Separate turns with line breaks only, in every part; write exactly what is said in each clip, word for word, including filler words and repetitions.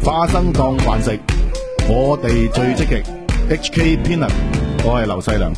花生當飯食，我哋最積極。H K Peanut， 我係劉細良。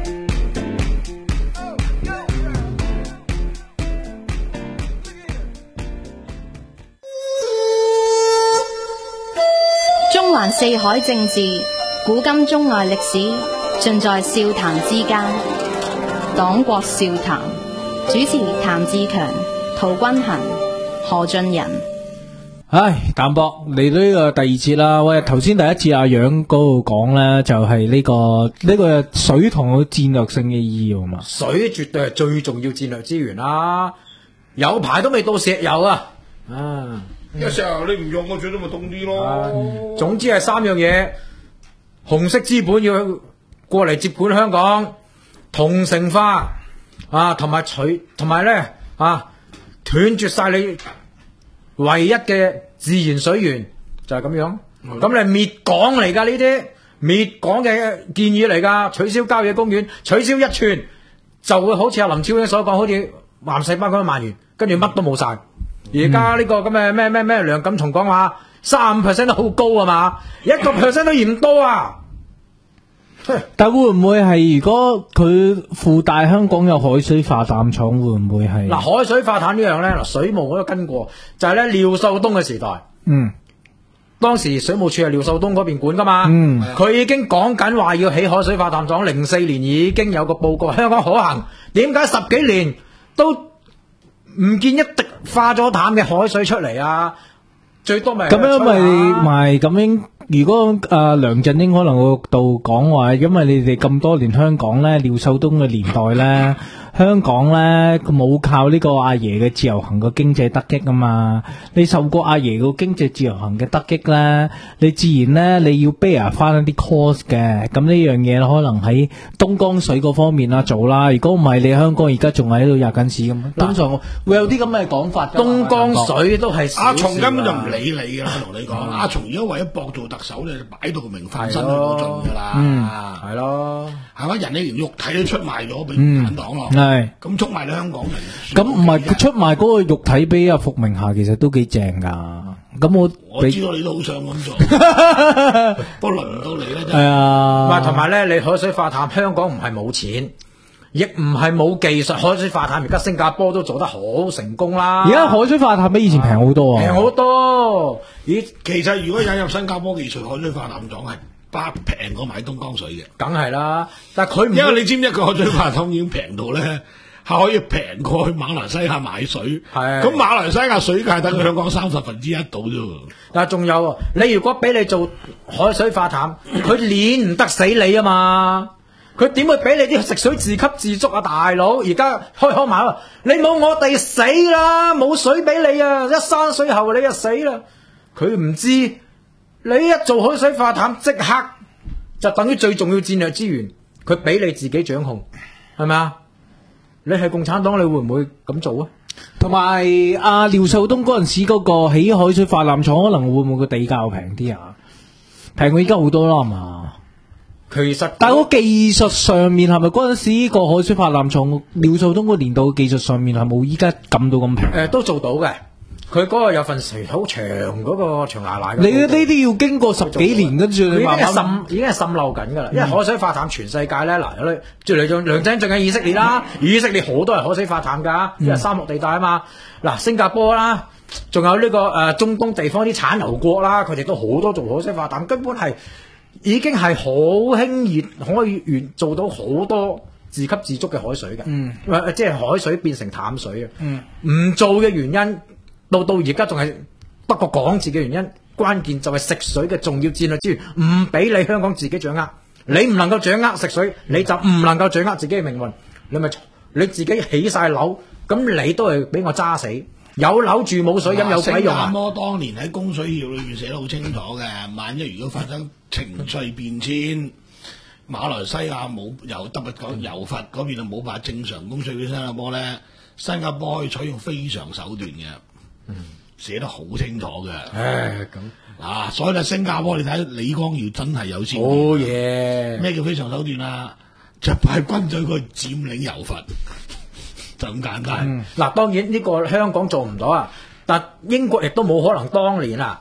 中環四海政治，古今中外歷史，盡在笑談之間。黨國笑談，主持譚志強、陶君行、何俊仁。
唉，淡博嚟到呢個第二節啦。喂，頭先第一節阿楊嗰度講咧，就係呢個呢個水同有戰略性嘅意義嘛。
水絕對係最重要戰略資源啦，有排都未到石油啊！啊，
因為石油你唔用，我最多咪凍啲咯。
啊，總之係三樣嘢，紅色資本要過嚟接管香港，同城化啊，同埋取，同埋咧啊，斷絕晒你唯一嘅自然水源，就係、是、咁樣。咁你滅港嚟噶呢啲，滅港嘅建議嚟噶，取消郊野公園，取消一寸，就會好似阿林超英所講，好似南世班咁蔓延，跟住乜都冇晒。而家呢個咁嘅咩咩咩梁錦松講話，三五 percent 都好高啊嘛，一個 percent 都嫌多啊！
但會唔會係如果佢附帶香港有海水化淡廠，會唔會係？
嗱，海水化淡呢樣咧，嗱，水務我都跟過，就係咧廖秀東嘅時代。嗯，當時水務署係廖秀東嗰邊管噶嘛。嗯，佢已經講緊話要起海水化淡廠，零四年已經有個報告，香港可行。點解十幾年都唔見一滴化咗淡嘅海水出嚟啊？最多咪咁
樣咪咪咁樣。如果誒、呃、梁振英可能會度講話，因為你哋咁多年香港咧，廖秀東嘅年代咧，香港咧冇靠呢個阿爺嘅自由行嘅經濟得益啊嘛，你受過阿爺個經濟自由行嘅得益咧，你自然咧你要 bear 翻一啲 cost 嘅，咁呢樣嘢可能喺東江水嗰方面啊做啦。如果唔係，你香港而家仲喺度入緊市咁，通常會有啲咁嘅講法。
東江水都係
阿松根本就唔理你㗎啦，同你講，阿松而家為咗搏做特首咧，擺到個名分身都冇盡㗎啦。
嗯，係咯，
係嘛？人哋連肉體都出賣咗俾共產黨咯。
係
咁出賣你香港人。
咁唔係佢出賣嗰個肉體俾阿伏明霞，其實都幾正㗎。咁我
我知道你都好想咁做，不過輪唔到你咧。
係啊，
唔係同埋咧，你海水化淡，香港唔係冇錢，亦唔係冇技術。海水化淡而家新加坡都做得好成功啦。
而家海水化淡比以前平好多啊，
平好多。
咦，其實如果引入新加坡技術，海水化淡廠係巴平過買東江水嘅，
梗係啦。但係佢唔
因為你知唔知個海水化淡已經平到咧，係可以平過去馬來西亞買水。係咁馬來西亞水價等香港三十分之一到啫。
但係仲有，你如果俾你做海水化淡，佢碾唔得死你啊嘛！佢點會俾你啲食水自給自足啊，大佬！而家開口埋話，你冇我哋死啦，冇水俾你啊！一山水後你就死啦。佢唔知，你一做海水化淡，即刻就等於最重要戰略資源，佢俾你自己掌控，係咪啊？你係共產黨，你會唔會咁做啊？
同埋阿廖秀東嗰陣時嗰個起海水化淡廠，可能會唔會個地價平啲啊？平過而家好多啦，係嘛？
其實，
但係個技術上面係咪嗰陣時個海水化淡廠廖秀東個年代嘅技術上面係冇依家撳到咁平？
誒、呃，都做到嘅。佢嗰個有份好長嗰個長牙奶，
你呢啲要經過十幾年，跟住你慢慢
已經係滲，已經係滲漏緊噶啦。因為海水化淡全世界咧，嗱，有即係梁梁振英最近以色列啦，以色列好多係海水化淡噶，因為沙漠地帶啊嘛。嗱，新加坡啦，仲有呢、這個誒、呃、中東地方啲產油國啦，佢哋都好多做海水化淡，根本係已經係好輕易可以完做到好多自給自足嘅海水嘅。嗯，即係海水變成淡水啊。嗯，唔做嘅原因。到到而家仲係得個講字嘅原因，關鍵就係食水嘅重要戰略資源，唔俾你香港自己掌握。你唔能夠掌握食水，你就唔能夠掌握自己嘅命運。你咪你自己起晒樓，咁你都係俾我揸死。有樓住冇水飲有鬼用啊！
新加坡當年喺供水協裏面寫得好清楚嘅，萬一如果發生情緒變遷，馬來西亞冇由特別講油佛嗰邊就冇辦法正常供水俾新加坡咧，新加坡可以採用非常手段嘅。嗯，寫得好清楚嘅。唉，咁啊，所以咧，新加坡你睇李光耀真係有錢。好嘢！咩叫非常手段啊？就派軍隊去佔領油佛，就咁簡單。
嗱、嗯，當然呢個香港做唔到啊，但英國亦都冇可能當年啊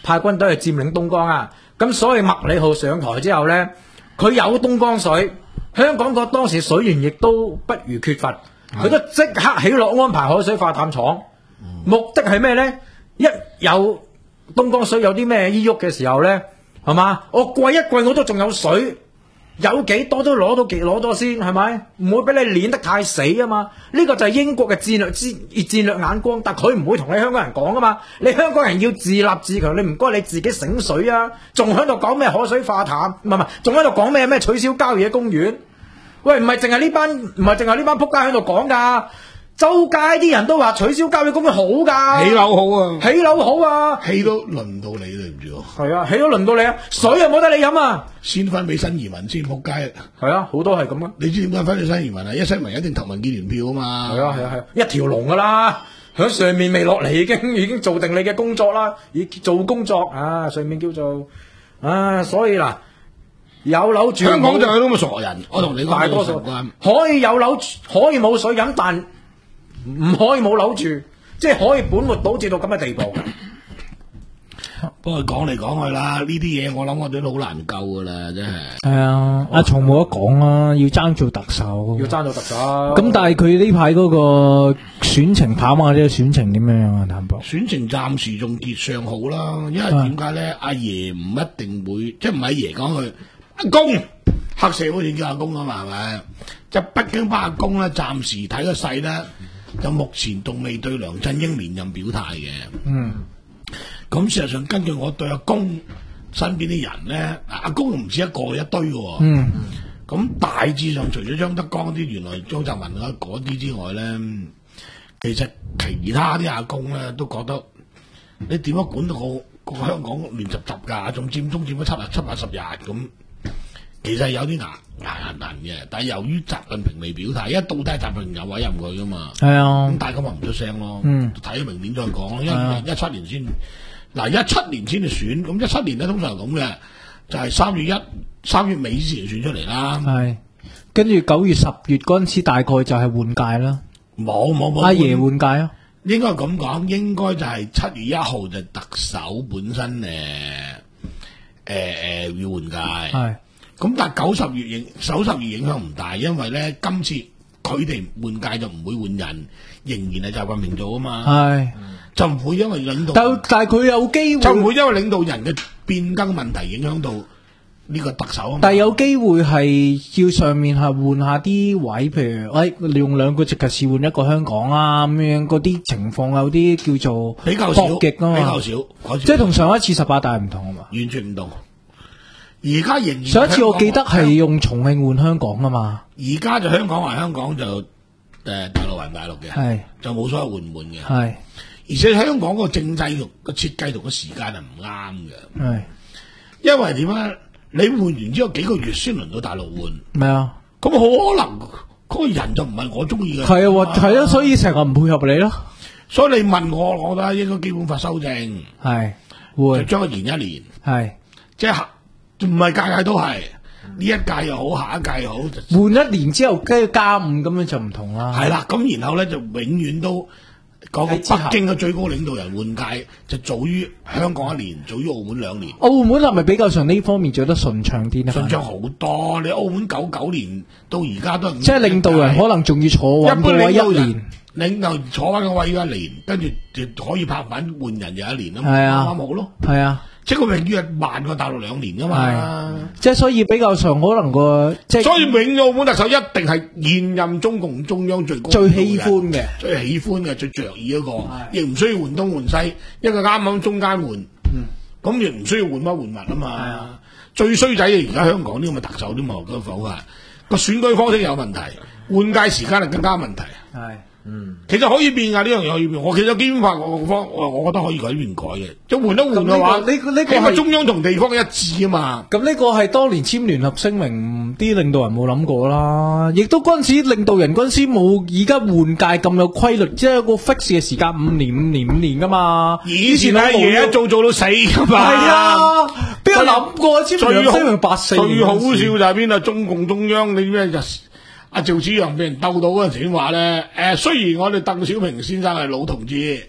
派軍隊去佔領東江啊。咁所以麥理浩上台之後咧，佢有東江水，香港個當時水源亦都不如缺乏，佢都即刻起落安排海水化淡廠，目的係咩咧？一有東江水有啲咩依喐嘅時候咧，係嘛？我貴一貴我都仲有水。有幾多都攞到幾攞咗先，係咪？唔會俾你碾得太死啊嘛！呢個就係英國嘅戰略之戰略眼光，但佢唔會同你香港人講啊嘛！你香港人要自立自強，你唔該你自己醒水啊！仲喺度講咩海水化淡？唔係唔係，仲喺度講咩咩取消郊野公園？喂，唔係淨係呢班，唔係淨係呢班仆街喺度講㗎。周街啲人都話取消郊野公園好㗎，
起樓好啊，
起樓好啊，
起都輪到你對唔住喎。
係啊，起都輪到你啊，水又冇得你飲啊，
先分俾新移民先仆街。
係啊，好多係咁啊。
你知點解分俾新移民啊？一新移民一定投民建聯票啊嘛。
係啊係啊係啊，一條龍㗎啦，響上面未落嚟已經已經做定你嘅工作啦，已做工作啊，上面叫做啊，所以嗱。有樓住，
香港就係咁嘅傻人。我同你講，
大多數可以有樓，可以冇水飲，但唔可以冇樓住，即係可以本末倒置到咁嘅地步。
不過講嚟講去啦，呢啲嘢我諗我哋都好難救噶啦，真係。
係啊，阿松冇得講啦，要爭做特首，
要爭做特首。
咁但係佢呢排嗰個選情跑馬呢個選情點樣啊？譚博
選情暫時仲結上好啦，因為點解咧？阿爺唔一定會，即係唔係阿爺講佢。阿公黑社會叫阿公啊嘛，係咪？就北京班阿公咧，暫時睇個勢咧，就目前仲未對梁振英連任表態嘅。
嗯，
咁事實上根據我對阿公身邊啲人咧，阿公唔止一個一堆嘅。
嗯，
咁大致上除咗張德江啲原來張澤民啊嗰啲之外咧，其實其他啲阿公咧都覺得你點樣管到個個香港亂雜雜㗎，仲佔中佔咗七啊七八十日咁。其實有啲牙牙難嘅，但係由於習近平未表態，因為到底係習近平有委任佢噶嘛，
係啊，
咁大家咪唔出聲咯，
嗯，
睇到明年再講咯，因為二零一七年先，嗱一七年先至選，咁一七年咧通常係咁嘅，就係三月一三月尾之前選出嚟啦，
係，跟住九月十月嗰陣時大概就係換屆啦，
冇冇冇，
阿爺換屆啊，
應該咁講，應該就係七月一號就特首本身誒誒誒要換屆，係。咁但係九十月影九十月影響唔大，因為咧今次佢哋換屆就唔會換人，仍然係習近平做啊嘛，係就唔會因為領導，但
但係佢有機會
就唔會因為領導人嘅變更問題影響到呢個特首啊嘛。
但係有機會係要上面係換下啲位，譬如喂你用兩個直轄市換一個香港啊咁樣，嗰啲情況有啲叫做
比較少，
搏擊啊嘛，
比較少，
即係同上一次十八大唔同啊嘛，
完全唔同。而家仍然
上一次我記得係用重慶換香港啊嘛，
而家就香港還香港就誒、呃、大陸還大陸嘅，係就冇所謂換唔換嘅，係而且香港個政制同個設計同個時間係唔啱嘅，係因為點啊？你換完之後幾個月先輪到大陸換，咩啊？咁可能嗰個人就唔係我中意嘅，係啊，係啊，所以成日唔配合你咯。所以你問我，我覺得應該基本法修正，係換就將佢延一年，係即係。唔係屆屆都係，呢一屆又好，下一屆又好，換一年之後跟住加五咁樣就唔同啦。係啦，咁然後咧就永遠都嗰個北京嘅最高領導人換屆就早於香港一年，早於澳門兩年。澳門係咪比較上呢方面做得順暢啲呢？順暢好多，你澳門九九年到而家都係即係領導人可能仲要坐穩個位一年，領導坐穩個位要一年，跟住就可以拍板換人又一年啊嘛，啱啱好咯。係啊。即係佢永遠係慢過大陸兩年噶嘛，即係所以比較上可能個即係，所以永遠澳門特首一定係現任中共中央最高最喜歡嘅、最喜歡嘅、最着意嗰個，亦唔需要換東換西，一個啱啱中間換，咁亦唔需要換乜換物啊嘛。最衰仔而家香港呢咁嘅特首都冇得否啊，個選舉方式有問題，換屆時間係更加問題。係。嗯，其實可以變噶，呢樣嘢可以變。我其實基本法我方我我覺得可以改變改嘅，即係換一換嘅話，呢個呢個係中央同地方一致啊嘛。咁呢個係當年簽聯合聲明，啲領導人冇諗過啦。亦都嗰陣時領導人嗰陣時冇而家換屆咁有規律，即係個 fix 嘅時間五年五年五年噶嘛。以前阿爺一做做到死噶嘛。係啊，邊有諗過簽聯合聲明八四年？最好笑就係邊啊？中共中央你咩就？阿趙紫陽俾人鬥到嗰陣時話咧，誒雖然我哋鄧小平先生係老同志，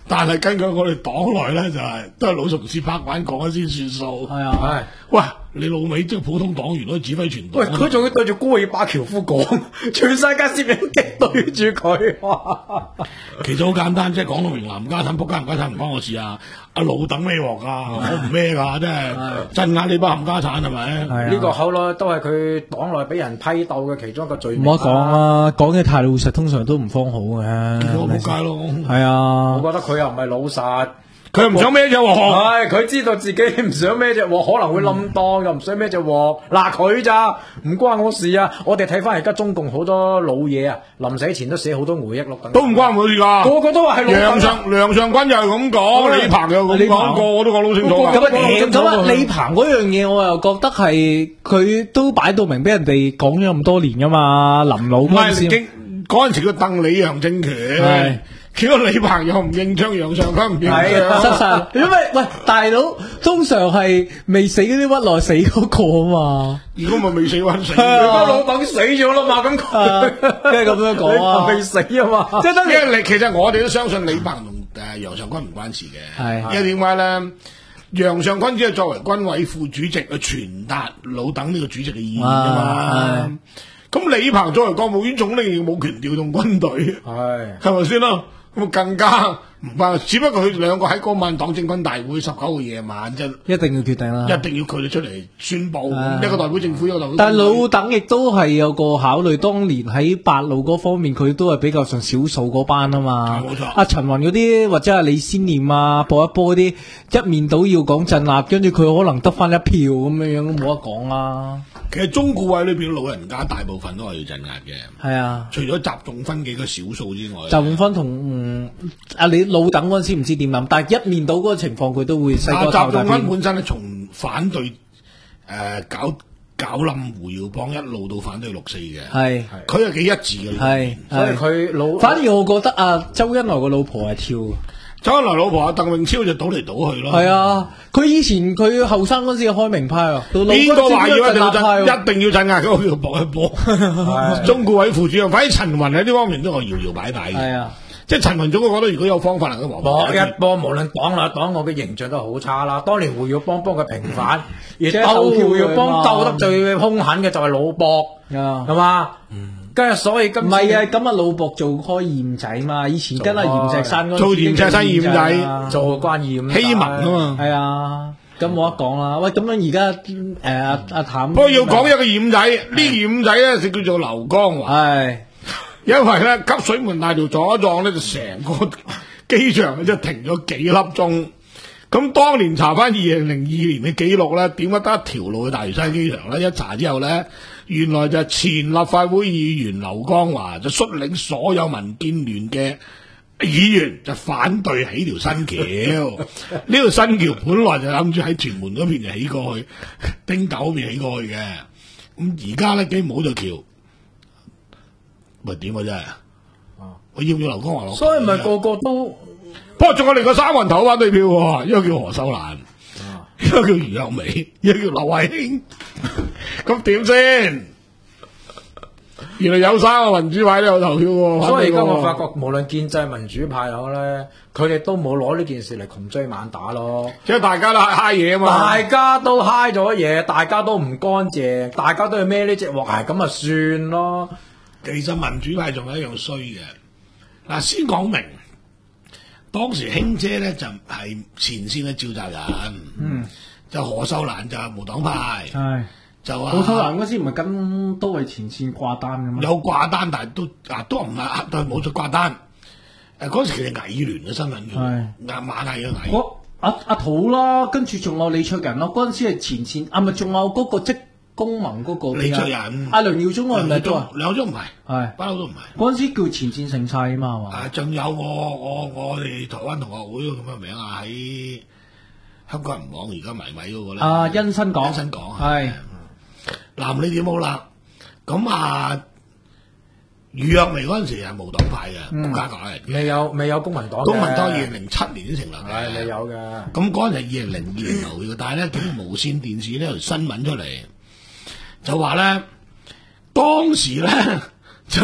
但係根據我哋黨內咧就係、是、都係老同事拍板講咗先算數。
係啊，
係。
喂，你老味即係普通黨員都指揮全黨。
喂，佢仲要對住高爾巴喬夫講，全世界攝影機對住佢。哇！
其實好簡單，即係講到明冚家產，仆家冚家產唔關我事啊！阿老等咩鑊啊？我唔咩㗎，真係鎮壓你班冚家產係咪？
係啊
呢個口內都係佢黨內俾人批鬥嘅其中一個罪名。
唔好講啊，講嘅太老實，通常都唔方好嘅。
結果仆街咯。
係啊，
我覺得佢又唔係老實。
佢唔想孭隻鑊，
係佢知道自己唔想孭隻鑊，可能會冧檔，又唔想孭隻鑊。嗱佢咋，唔關我事啊！我哋睇翻而家中共好多老嘢啊，臨死前都寫好多回憶錄等。
都唔關我事㗎。
個個都話係老
梁上梁上軍又係咁講，李鵬又咁講，個個都講到清楚㗎。
咁啊，咁啊，李鵬嗰樣嘢，我又覺得係佢都擺到明，俾人哋講咗咁多年㗎嘛。臨老嗰陣時，
嗰陣時佢鄧李楊政權。結果李鵬又唔認賬，楊尚昆唔認賬，
失實。因為喂大佬，通常係未死嗰啲屈來死嗰個啊嘛。
如果咪未死屈死，
個老鄧死咗啦嘛，咁佢
即係咁樣講啊，
未死啊嘛。
即係因為你其實我哋都相信李鵬同誒楊尚昆唔關事嘅，
係
因為點解咧？楊尚昆只係作為軍委副主席去傳達老鄧呢個主席嘅意見啫嘛。咁李鵬作為國務院總理，冇權調動軍隊，係係咪先咯？咁更加唔關，只不過佢兩個喺嗰晚黨政軍大會十九號夜晚即
一定要決定啦，
一定要佢哋出嚟宣佈，一個代表政府，一個代表。
但係老鄧亦都係有個考慮，當年喺八路嗰方面，佢都係比較上少數嗰班啊嘛。
冇錯。
阿陳雲嗰啲或者係李先念啊，播一波嗰啲一面倒要講鎮壓，跟住佢可能得翻一票咁樣樣，都冇得講啦。
其實中顧委裏邊老人家大部分都係要鎮壓嘅，
係啊，
除咗習仲勳幾個少數之外，
習仲勳同阿你老鄧嗰陣時唔知點諗，但係一面倒嗰個情況佢都會細個
習仲勳本身咧，從反對誒、呃、搞搞冧胡耀邦一路到反對六四嘅，係佢係幾一致嘅，
係
所以佢老
反而我覺得啊，周恩來個老婆係跳。
周恩來老婆阿鄧穎超就倒嚟倒去咯。
係啊，佢以前佢後生嗰時係開明派啊，
邊個話要一定要鎮一定要鎮壓嗰個叫搏一波。中顧委副主任，反正陳雲喺呢方面都係搖搖擺擺嘅。係啊，即係陳雲總會覺得如果有方法能夠
搏一波，無論黨內黨外嘅形象都好差啦。當年胡耀邦幫佢平反，而鬥胡耀邦鬥得最兇狠嘅就係老博，係嘛？跟住所以今
唔係啊，咁啊老博做開驗仔嘛，以前跟阿嚴石山嗰
做嚴石山驗仔，
做關驗
希文啊嘛，
係啊，咁冇得講啦。喂，咁樣而家誒阿阿譚，
不過要講一個驗仔，呢驗仔咧就叫做劉江華，係因為咧急水門大橋撞一撞咧，就成個機場咧就停咗幾粒鐘。咁當年查翻二零零二年嘅記錄咧，點解得一條路去大嶼山機場咧？一查之後咧，原來就係前立法會議員劉江華就率領所有民建聯嘅議員就反對起條新橋。呢條新橋本來就諗住喺屯門嗰邊就起過去，汀九嗰邊起過去嘅。咁而家咧竟然冇咗橋，咪點啊真係？我要唔要劉江華落？
所以咪個個都。
不過仲有另外三個人投反對票喎，一個叫何秀蘭，一個叫余若薇，一個叫劉慧卿。咁點先？原來有三個民主派都有投票喎。
所以而家我發覺，無論建制民主派好咧，佢哋都冇攞呢件事嚟窮追猛打咯。
即係大家都嗨嘢啊嘛，
大家都嗨咗嘢，大家都唔乾淨，大家都要孭呢隻鑊，係咁啊算咯。
其實民主派仲有一樣衰嘅，嗱先講明。當時卿姐咧就係前線嘅召集人，嗯，就何秀蘭就係無黨派，係就啊。何秀蘭
嗰時唔係跟都係前線掛單嘅嘛？
有掛單，但係都啊都唔係都係冇咗掛單。誒嗰時其實藝聯嘅身份嘅，亞馬係嘅藝。
我阿阿土啦，跟住仲有李卓人咯。嗰陣時係前線，啊咪仲有嗰個職工盟嗰個
李卓人，
阿梁耀忠係咪都啊？
梁耀忠唔係，係不嬲都唔係。
嗰陣時叫前線盛世啊嘛，係嘛？
啊，仲有我我我哋台灣同學會咁嘅名啊，喺香港人網而家迷米嗰個咧。啊，殷新港，殷新港係。嗱，你點好啦？咁啊，余若薇嗰陣時係無黨派嘅，國家黨嚟，
未有未有公民黨。
公民黨二零零七年先成立嘅，
係未有嘅。
咁嗰陣係二零零二年投票嘅，但係咧，見無線電視呢條新聞出嚟。就話咧，當時咧就係、是、公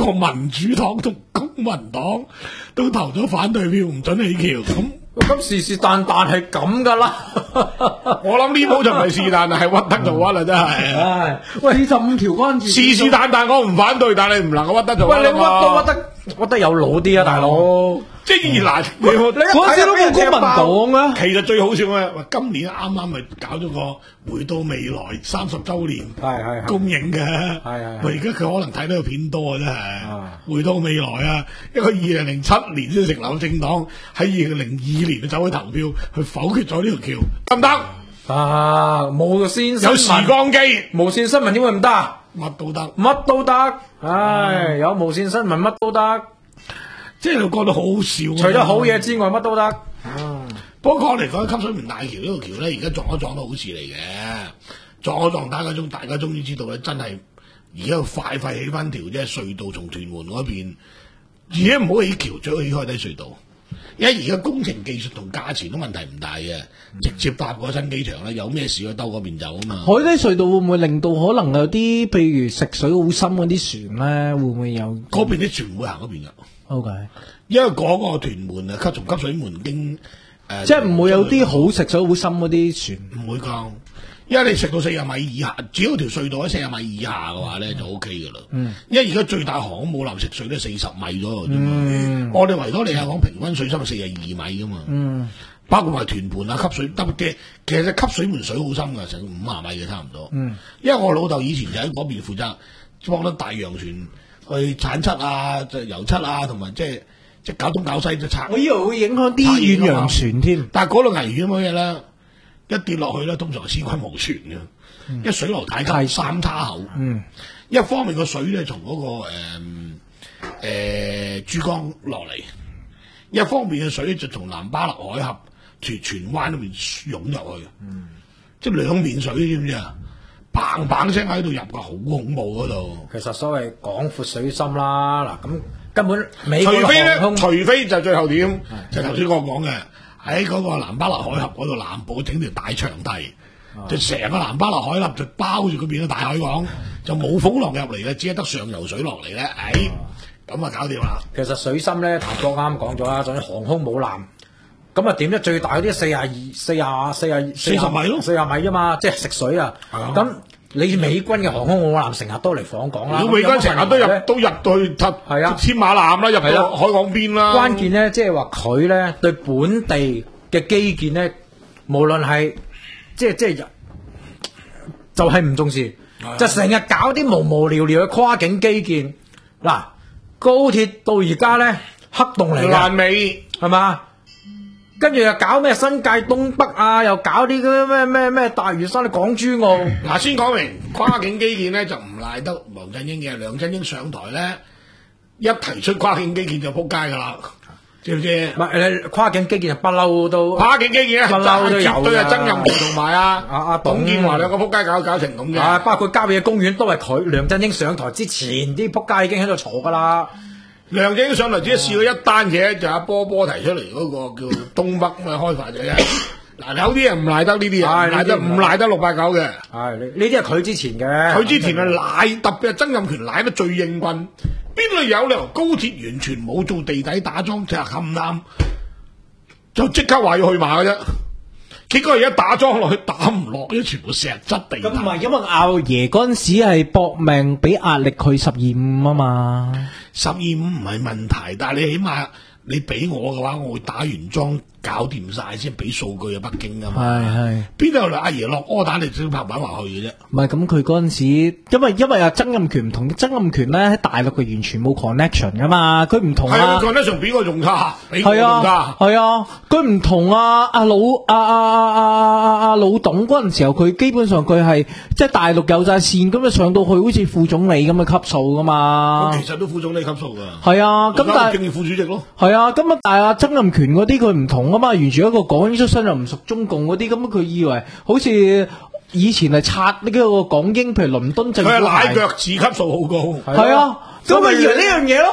個民主黨同公民黨都投咗反對票，唔准起橋。咁
咁是是但但係咁噶啦。
我諗呢鋪就唔係是但，係屈得就屈啦，真係。
唉，
喂，四十五條關鍵
是是但但，我唔反對，但係唔能夠屈得就屈
喂，你屈
啦嘛。
都屈得屈得有腦啲啊，大佬。
即係而嗱，你
嗰陣時都冇公民黨啊。
其實最好笑嘅，喂，今年啱啱咪搞咗個回到未來三十週年
係係係
公映嘅，
係係係
喂，而家佢可能睇到個片多啊，真
啊
係。回到未來啊，一個二零零七年先成立嘅政黨，喺二零零二年就走去投票去否決咗呢條橋，得唔得？
啊，無線新聞
有時光機，
無線新聞點會唔得啊？
乜都得。
乜都得，唉，有無線新聞乜都得，
即係你覺得好好笑啊。
除咗好嘢之外，乜都得。
不過嚟講，吸水門大橋呢個橋咧，而家撞一撞都好事嚟嘅，撞一撞大家中，大家終於知道咧，真係而家快快起翻條即係隧道，從屯門嗰邊，而家唔好起橋，最好起海底隧道，因為而家工程技術同價錢都問題唔大嘅，直接搭過新機場咧，有咩事去兜嗰邊走啊嘛。
海底隧道會唔會令到可能有啲譬如食水好深嗰啲船咧，會唔會有
嗰邊啲船唔會行嗰邊噶？
？OK，
因為嗰個屯門啊，吸從吸水門經誒，呃、
即係唔會有啲好食水好深嗰啲船。
唔會㗎。因為你食到四十米以下，只要條隧道喺四十米以下嘅話咧，就 O K 㗎啦。嗯，因為而家最大航空母艦食水都四十米左右啫嘛。嗯，我哋維多利亞港平均水深係四十二米㗎嘛。嗯，包括埋屯門啊，吸水得嘅，其實吸水門水好深㗎，成五十米嘅差唔多。嗯，因為我老豆以前就喺嗰邊負責幫得大洋船去產漆啊、就油漆啊，同埋即係即係搞東搞西就拆。
我以為會影響啲遠洋船添，
但係嗰度危險乜嘢咧？一跌落去咧，通常係屍骨無存嘅，嗯、因為水流太急，三叉口。嗯，一方面個水咧從嗰、那個誒誒、呃呃、珠江落嚟，一方面嘅水就從南巴勒海峽屯荃灣嗰邊湧入去。嗯，即係兩面水，知唔知啊？砰砰聲喺度入㗎，好恐怖嗰度。
其實所謂廣闊水深啦，嗱咁根本美
除非咧，
空
除非就最後點，就頭先我講嘅。喺嗰個南巴勒海峽嗰度南部整條大長堤，啊、就成個南巴勒海峽就包住嗰邊嘅大海港，就冇風浪入嚟嘅，只係得上游水落嚟咧。哎，咁啊搞掂啦。
其實水深咧，譚哥啱講咗啦，仲有航空母艦，咁啊點咧？最大嗰啲四廿二、四廿、四廿、
四十米咯，
四廿米啫嘛，即係食水啊。咁、啊、你美軍嘅航空母艦成日都嚟訪港啦，
如果美軍成日都入都入到去塔係啊千馬艦啦，入到海港邊啦。
關鍵咧，即係話佢咧對本地嘅基建咧，無論係即係即係就係、是、唔重視，啊、就成日搞啲無無聊聊嘅跨境基建。嗱，高鐵到而家咧黑洞嚟嘅，
爛尾
係嘛？跟住又搞咩新界東北啊，又搞啲嗰啲咩咩咩大嶼山、港珠澳。
嗱，先講明跨境基建咧就唔賴得梁振英嘅。梁振英上台咧一提出跨境基建就撲街噶啦。知唔知？
唔係跨境基建不嬲都
跨境基建咧，
不嬲都有
絕對係曾蔭權同埋啊
阿阿
董建華兩個撲街搞搞成咁嘅。
啊，包括郊野公園都係佢梁振英上台之前啲撲街已經喺度嘈噶啦。
梁振英上台只係試過一單嘢，就阿波波提出嚟嗰個叫東北嘅開發者啫。嗱，有啲人唔賴得呢啲嘢，賴得唔賴得六八九嘅。
係呢呢啲係佢之前嘅，
佢之前係賴，特別係曾蔭權賴得最應棍。邊度有理由高鐵完全冇做地底打樁，就冚冧，就即刻話要去馬嘅啫。結果而家打樁落去打唔落，因為全部石質地。
咁唔係因為阿爺嗰陣時係搏命俾壓力佢十二五啊嘛。
十二五唔係問題，但係你起碼你俾我嘅話，我會打完樁搞掂晒先俾數據啊，北京啊嘛。係係。邊度有阿爺落柯打，你先拍板話去嘅啫。
唔係咁，佢嗰陣時，因為因為啊曾蔭權唔同，曾蔭權咧喺大陸佢完全冇 connection 噶嘛，佢唔同啊。係啊
connection 比我仲差，比我仲差。
係啊，佢唔同啊阿老阿阿阿阿阿阿老董嗰陣時候，佢基本上佢係即係大陸有晒線，咁就上到去好似副總理咁嘅級數噶嘛。
其實都副總理級數噶。
係啊，咁但係
政協副主席咯。
係啊，咁啊，但係阿曾蔭權嗰啲佢唔同啊嘛，完全一個港英出身又唔屬中共嗰啲，咁佢以為好似以前係拆呢個港英，譬如倫敦政府，
佢係奶腳趾級數好高。
係啊，咁佢以為呢樣嘢咯。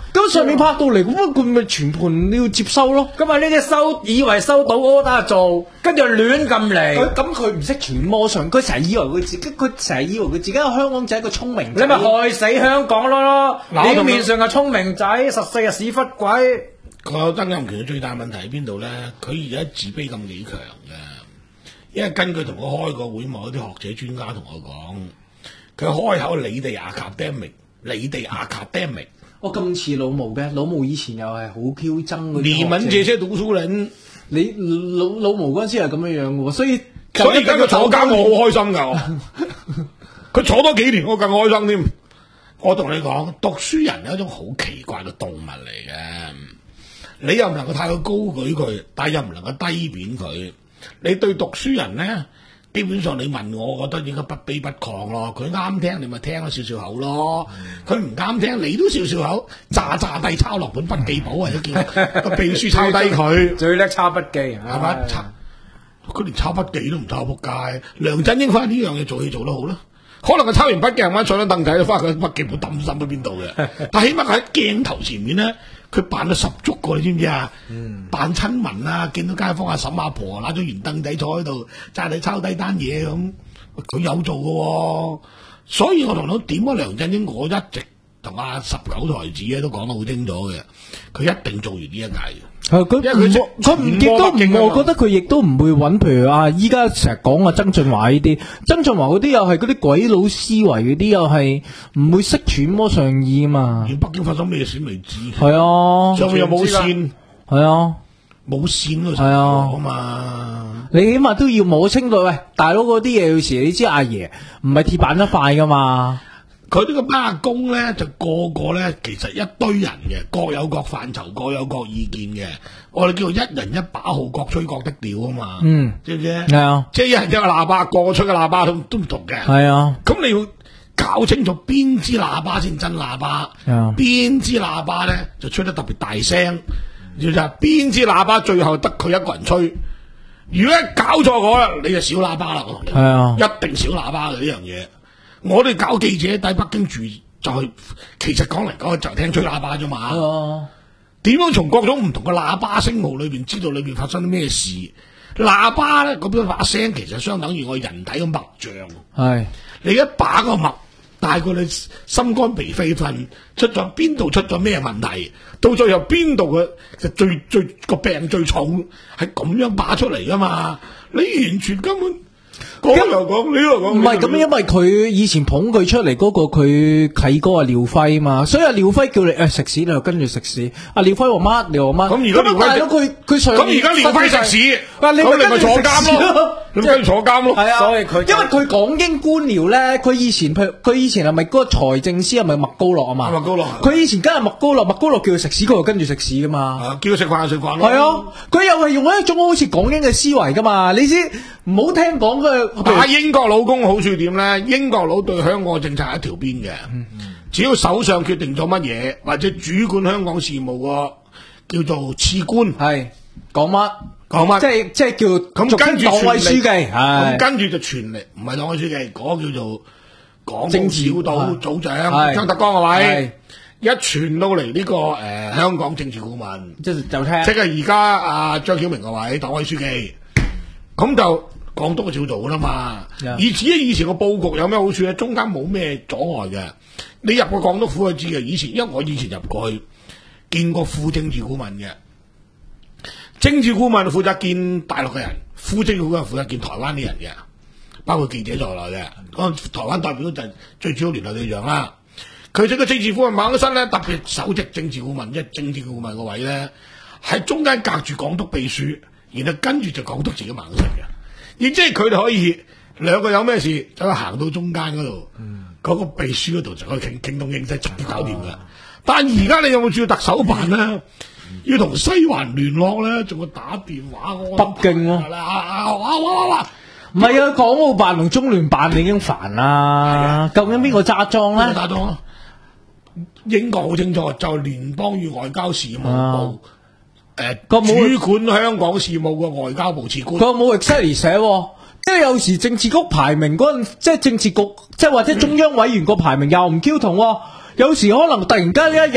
咁上面拍到嚟，咁佢咪全盤你要接收咯。
咁啊呢啲收以為收到 order 做，跟住亂咁嚟。
佢咁佢唔識傳魔上，佢成日以為佢自己，佢成日以為佢自己喺香港仔一個聰明仔。
你咪害死香港咯！
嗱
表面上係聰明仔，十四日屎忽鬼。
個曾蔭權嘅最大問題喺邊度咧？佢而家自卑感幾強嘅，因為根據同我開個會，某一啲學者專家同我講，佢開口你哋 academic， 你哋 academic。
我咁似老毛嘅，老毛以前又係好囂憎嗰啲。
你們這些讀書人，
你老老毛嗰陣時係咁樣樣嘅喎，所以
所以而家佢坐監，我好開心㗎。佢坐多幾年，我更開心添。我同你講，讀書人係一種好奇怪嘅動物嚟嘅。你又唔能夠太過高舉佢，但係又唔能夠低貶佢。你對讀書人咧，基本上你問我，我覺得應該不卑不亢咯。佢啱聽，你咪聽咗少少口咯。佢唔啱聽，你都少少口，詐詐地抄落本筆記簿，或者叫個秘書抄低佢。
最叻抄筆記，係
係嘛？抄佢連抄筆記都唔抄，仆街。梁振英翻呢樣嘢做戲做得好啦。可能佢抄完筆記，慢坐喺凳睇，翻佢筆記簿抌心喺邊度嘅。但起碼佢喺鏡頭前面咧，佢扮到十足個，你知唔知啊？嗯、扮親民啊，見到街坊阿嬸阿婆攞咗圓凳仔坐喺度，揸你抄低單嘢咁，佢有做嘅喎、哦。所以我同你講點解梁振英，我一直同阿十九台子咧都講得好清楚嘅，佢一定做完呢一屆嘅。
係佢唔佢唔亦都唔，我覺得佢亦都唔會揾，譬如啊，依家成日講啊曾俊華呢啲，曾俊華嗰啲又係嗰啲鬼佬思維嗰啲，又係唔會識揣摩上意啊嘛。
而北京發生咩事未知。
係啊，
上面又冇線，
係啊，
冇線嗰
係啊
嘛。
你起碼都要摸清楚，喂，大佬嗰啲嘢有時你知阿爺唔係鐵板一塊噶嘛。
佢呢個孖阿公咧，就個個咧，其實一堆人嘅，各有各範疇，各有各意見嘅。我哋叫做一人一把號，各吹各的調啊嘛。嗯，知唔知？係啊，即係一人一個喇叭，個個吹嘅喇叭都都唔同嘅。係啊，咁你要搞清楚邊支喇叭先真喇叭，邊支喇叭咧就吹得特別大聲，就就邊支喇叭最後得佢一個人吹。如果一搞錯咗啦，你就小喇叭啦。係啊，一定小喇叭嘅呢樣嘢。我哋搞記者喺北京住就係、是，其實講嚟講去就係聽吹喇叭啫嘛。點樣從各種唔同嘅喇叭聲號裏邊知道裏邊發生啲咩事？喇叭咧嗰邊把聲其實相等於我人體嘅脈象。係你一把個脈大過你心肝脾肺肺，出咗邊度出咗咩問題？到最後邊度嘅最最個病最重係咁樣把出嚟噶嘛？你完全根本。講又講，呢度講唔係咁，
因為佢以前捧佢出嚟嗰個佢契哥阿廖輝嘛，所以阿廖輝叫你誒食屎，你就跟住食屎。阿廖輝話乜你話乜？咁而家廖輝佢佢上
咁而家廖輝食屎，咁你咪坐監咯，你咪跟住坐監咯。係啊，
所以佢因為佢港英官僚咧，佢以前佢佢以前係咪嗰個財政司係咪麥高樂啊嘛？
麥高樂，
佢以前跟係麥高樂，麥高樂叫佢食屎，佢就跟住食屎噶嘛。
叫佢食飯就食飯咯。
係啊，佢又係用一種好似港英嘅思維噶嘛，你知唔好聽講佢。
打英國佬工好處點咧？英國佬對香港政策係一條邊嘅，嗯嗯、只要首相決定咗乜嘢，或者主管香港事務個叫做次官，係講乜講乜，即係即係叫咁跟住黨委書記，咁跟住就全力，唔係黨委書記，嗰、那個、叫做港澳小組組長張德江個位，一傳到嚟呢、這個誒、呃、香港政治顧問，即係就聽，即係而家阿張曉明個位黨委書記，咁就。港督就照做噶啦嘛，而至於以前個佈局有咩好處咧？中間冇咩阻礙嘅。你入過港督府就知嘅。以前因為我以前入過去見過副政治顧問嘅，政治顧問負責見大陸嘅人，副政治顧問負責見台灣啲人嘅，包括記者在內嘅。嗰台灣代表就最主要聯絡對象啦。佢整個政治顧問辦公室咧，特別首席政治顧問，即係政治顧問個位咧，喺中間隔住港督秘書，然後跟住就港督自己辦公室嘅。亦即係佢哋可以兩個有咩事，就可以行到中間嗰度，嗰、嗯、個秘書嗰度就可以傾傾東傾西，直接搞掂噶。但而家你有冇注意特首辦咧？嗯、要同西環聯絡咧，仲要打電話。
北京咯、啊，
哇哇哇哇！
唔係啊，港澳辦同中聯辦已經煩啦。究竟邊個揸莊咧？
揸莊？英國好清楚，就聯邦與外交事務部。啊誒，主管香港事務嘅外交部次官，
佢冇 exactly 寫，即係有時政治局排名嗰陣，即係政治局，即係或者中央委員個排名又唔 Q 同，有時可能突然間呢一日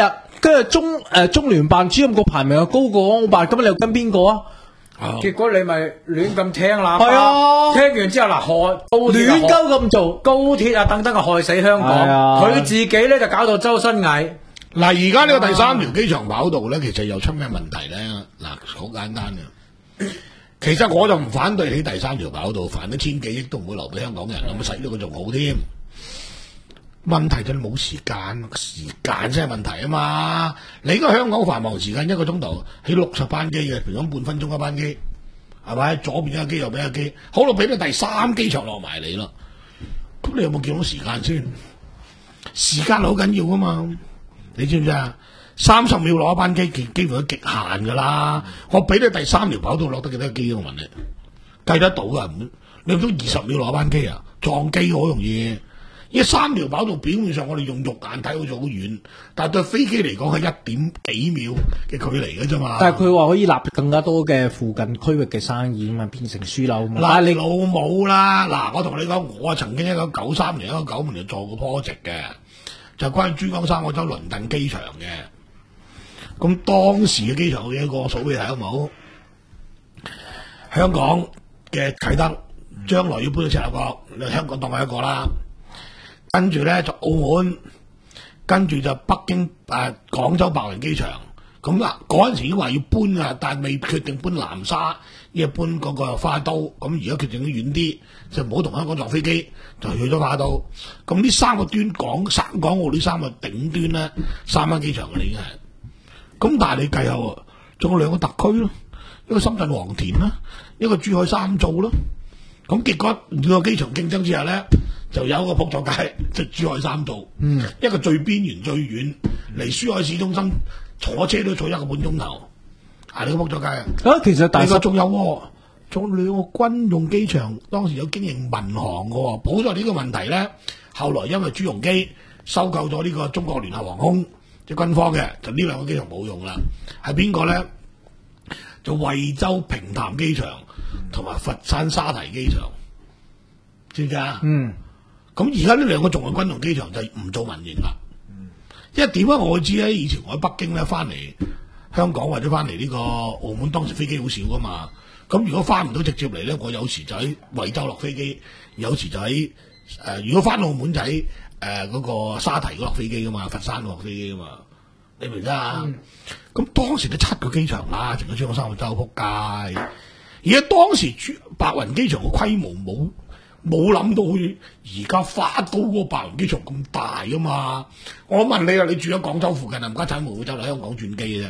跟住中誒中聯辦主任個排名又高過港澳辦，咁你又跟邊個啊？
結果你咪亂咁聽喇叭，
係啊
聽完之後嗱，害高鐵啊
亂鳩咁做，
高鐵啊，等等啊，害死香港。
係啊
佢自己咧就搞到周身蟻。
嗱，而家呢個第三條機場跑道咧，其實又出咩問題咧？嗱，好簡單嘅。其實我就唔反對起第三條跑道，煩咗千幾億都唔會留俾香港人，咁使咗佢仲好添。問題就係冇時間，時間先係問題啊嘛！你而家香港繁忙時間一個鐘頭起六十班機嘅，平均半分鐘一班機，係咪？左邊一個機，右邊一個機，好到俾到第三機場落埋嚟啦。咁你有冇見到時間先？時間好緊要噶嘛？你知唔知啊？三十秒攞一班機，幾幾乎都極限噶啦。我俾你第三條跑道落得幾多機？我問你，計得到噶？你唔通二十秒攞一班機啊？撞機好容易。呢三條跑道表面上我哋用肉眼睇好似好遠，但係對飛機嚟講係一點幾秒嘅距離嘅啫嘛。
但係佢話可以納更加多嘅附近區域嘅生意啊嘛，變成樞紐嘛。
嗱，你老母啦！嗱，我同你講，我啊曾經一九九三年、一九九五年做過 project 嘅，就關於珠江三角洲鄰近機場嘅。咁當時嘅機場有幾多個？數俾你睇好冇？香港嘅啟德，將來要搬到赤鱲角，你香港當係一個啦。跟住咧就澳門，跟住就北京誒、呃、廣州白雲機場。咁嗱嗰陣時已經話要搬啊，但係未決定搬南沙，亦搬嗰個花都。咁而家決定得遠啲，就唔好同香港撞飛機，就去咗花都。咁呢三個端港省港澳呢三個頂端咧，三間機場嘅啦已經係。咁但係你計下，仲有兩個特區咯，一個深圳黃田啦，一個珠海三灶咯。咁結果兩個機場競爭之下咧，就有一個撲咗街，即係珠海三灶，嗯、一個最邊緣最遠，離珠海市中心坐車都坐一個半鐘頭，係你個撲咗街啊！
啊，其實大
個仲有喎，仲有兩個軍用機場，當時有經營民航嘅喎，補咗呢個問題咧。後來因為朱鎔基收購咗呢個中國聯合航空，即係軍方嘅，就呢兩個機場冇用啦。係邊個咧？就惠州平潭機場同埋佛山沙堤機場，知唔知啊？嗯。咁而家呢兩個仲係軍用機場，就唔做民營啦。嗯、因為點解我知咧？以前我喺北京咧翻嚟香港或者翻嚟呢個澳門，當時飛機好少噶嘛。咁如果翻唔到直接嚟咧，我有時就喺惠州落飛機，有時就喺誒、呃，如果翻澳門就喺誒嗰個沙堤嗰落飛機噶嘛，佛山落飛機噶嘛。你明唔明啊？咁、嗯、當時都七個機場啦，淨係珠江三角洲撲街。而家當時珠白雲機場嘅規模冇冇諗到好似而家花都嗰個白雲機場咁大噶嘛？我問你啊，你住喺廣州附近啊，唔家產會唔會走嚟香港轉機嘅啫？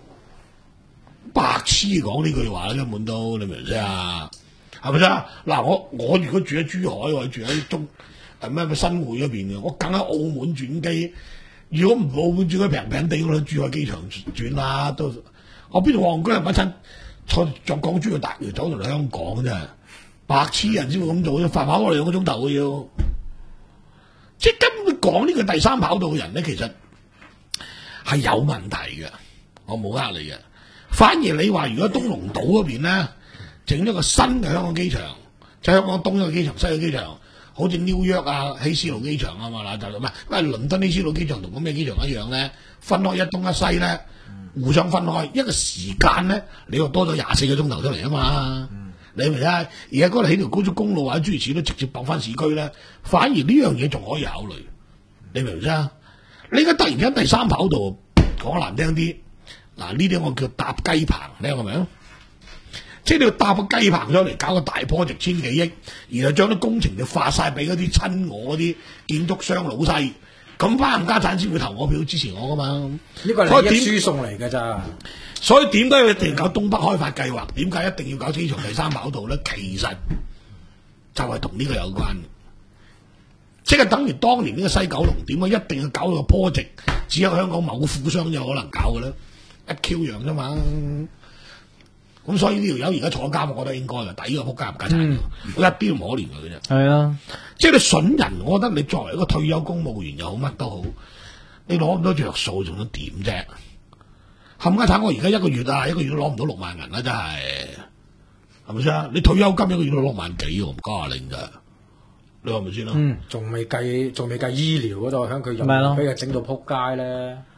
白痴講呢句話啦，根本都你明唔明啊？係咪先？嗱，我我如果住喺珠海或者住喺中誒咩咩新會嗰邊嘅，我梗喺澳門轉機。如果唔澳門轉機平平地，我喺珠海機場轉啦。都我邊度戇居人一親坐坐港珠去大橋走到嚟香港啫，白痴人先會咁做啫，快跑我兩個鐘頭嘅要。即係根本講呢個第三跑道嘅人咧，其實係有問題嘅，我冇呃你嘅。反而你話如果東龍島嗰邊咧整咗個新嘅香港機場，就係香港東一個機場、西一個機場。好似紐約啊，希斯路機場啊嘛，嗱就唔係，因為倫敦希斯路機場同個咩機場一樣咧，分開一東一西咧，互相分開，一個時間咧，你又多咗廿四個鐘頭出嚟啊嘛，嗯、你明唔明啊？而家嗰度起條高速公路或者諸如此類都直接駁翻市區咧，反而呢樣嘢仲可以考慮，你明唔明啊？你而家突然間第三跑道講難聽啲，嗱呢啲我叫搭雞棚，你明唔明？即係你要搭個雞棚上嚟搞個大 project 千幾億，然後將啲工程就發晒俾嗰啲親我嗰啲建築商老細，咁班冚家產先會投我票支持我噶嘛？
呢個係利益輸送嚟㗎咋。
所以點解一定要搞東北開發計劃？點解一定要搞機場第三跑道咧？其實就係同呢個有關，即係等於當年呢個西九龍點解一定要搞個 project，只有香港某富商有可能搞嘅咧，一 Q 樣啫嘛。咁所以呢條友而家坐監，我覺得應該嘅，抵個仆街唔家產，我一啲都唔可憐佢嘅啫。係啊，即係你筍人，我覺得你作為一個退休公務員又好，乜都好，你攞咁多着數，仲得點啫？冚家產，我而家一個月啊，一個月都攞唔到六萬銀啦，真係，係咪先？你退休金一個月都六萬幾，我唔加下令咋？你話咪先咯？
嗯，仲未計，仲未計醫療嗰度，響佢入俾佢整到仆街咧。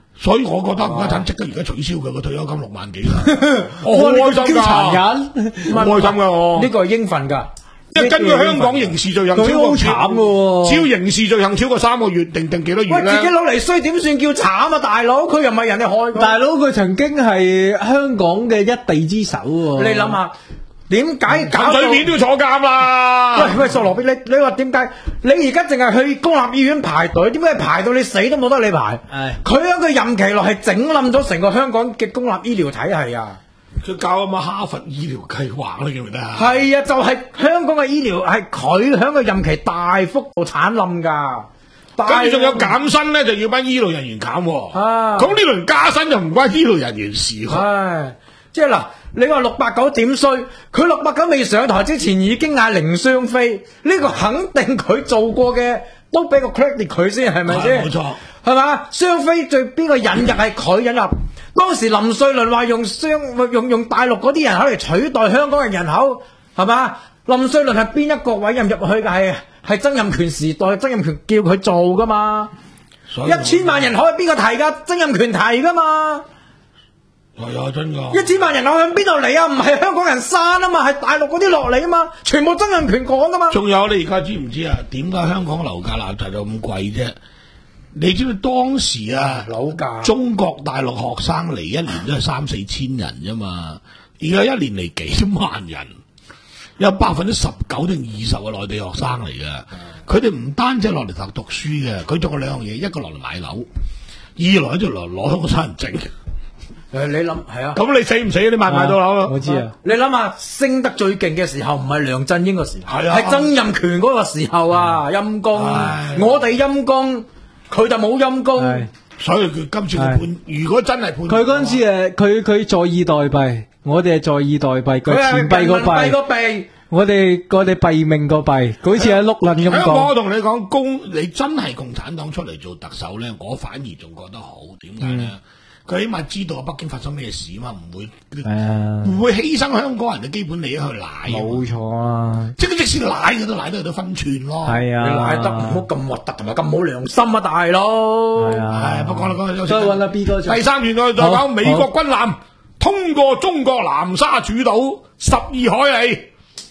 所以我覺得吳家產即刻而家取消佢個退休金六萬幾啦，我好開心㗎，
殘忍，
好開心㗎我。
呢個係應份㗎。
因為根據香港刑事罪行超過，
佢好慘㗎
只要刑事罪行超過三個月定定幾多月
喂，
咧？
自己攞嚟衰點算叫慘啊，大佬？佢又唔係人哋害佢。
大佬佢曾經係香港嘅一地之首喎。
你諗下，點解搞到
鹹水片都要坐監啦？
喂喂，索羅比，你你話點解？你而家淨係去公立醫院排隊，點解排到你死都冇得你排？
唉
佢喺佢任期內係整冧咗成個香港嘅公立醫療體系啊！
佢搞咁啊哈佛醫療計劃你記唔記得啊？
係啊，就係、香港嘅醫療係佢喺佢任期大幅度鏟冧㗎。
跟住仲有減薪咧，就要班醫療人員減喎。
啊
咁呢輪加薪就唔關醫療人員事喎。
唉，即係嗱，你話六八九點衰，佢六八九未上台之前已經嗌零雙飛，呢、個肯定佢做過嘅，都俾個 credit 佢先，係咪先？
係冇錯，
係嘛？雙飛最邊個引入係佢引入？當時林瑞麟話用雙用用大陸嗰啲人口嚟取代香港嘅人口，係嘛？林瑞麟係邊一個位引入去嘅？係係曾蔭權時代，曾蔭權叫佢做噶嘛？
所以
一千萬人口係邊個提㗎？曾蔭權提噶嘛？
係啊，真㗎。
一千萬人口向邊度嚟啊？唔係香港人生啊嘛，係大陸嗰啲落嚟啊嘛，全部曾蔭權講噶嘛。
仲有你而家知唔知啊？點解香港樓價立就咁貴啫？你知唔知當時啊，
樓價
中國大陸學生嚟一年都係三四千人啫嘛，而家一年嚟幾萬人，有百分之十九定二十嘅內地學生嚟嘅。佢哋唔單止落嚟讀讀書嘅，佢仲有兩樣嘢，一個落嚟買樓，二來就嚟攞香港身份證。
誒，你諗係啊？
咁你死唔死？你買唔買到樓啊？
我知啊。
你諗下，升得最勁嘅時候唔係梁振英個時候，
係啊
係曾蔭權嗰個時候啊，陰公，
唉
我哋陰公，佢就冇陰公。
係
所以佢今次嘅判，如果真係判，
佢嗰陣時誒，佢佢坐以待斃，我哋係坐以待斃，佢
佢係
錢幣個
人民幣個
幣，
幣。
我哋我哋幣命個幣，好似係碌撚咁
香港我
講。
同你講，共你真係共產黨出嚟做特首咧，我反而仲覺得好。點解咧？佢、起碼知道北京發生咩事嘛，唔會
係啊，
唔會犧牲香港人嘅基本利益去奶。
冇錯啊，
即係即使奶佢都奶得有得分寸咯。
係啊，
你賴得唔好咁核突，同埋咁冇良心啊，大佬！
係啊
唉，不過啦，講啦，
再揾阿 B 哥做
第三段我哋再
好
講美國軍艦通過中國南沙諸島十二海里。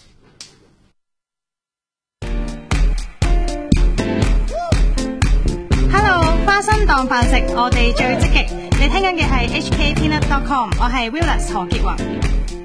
Hello，花生當飯食，我哋最積極。你聽緊嘅係 H K Peanut dot com， 我係 Willis 何潔雲。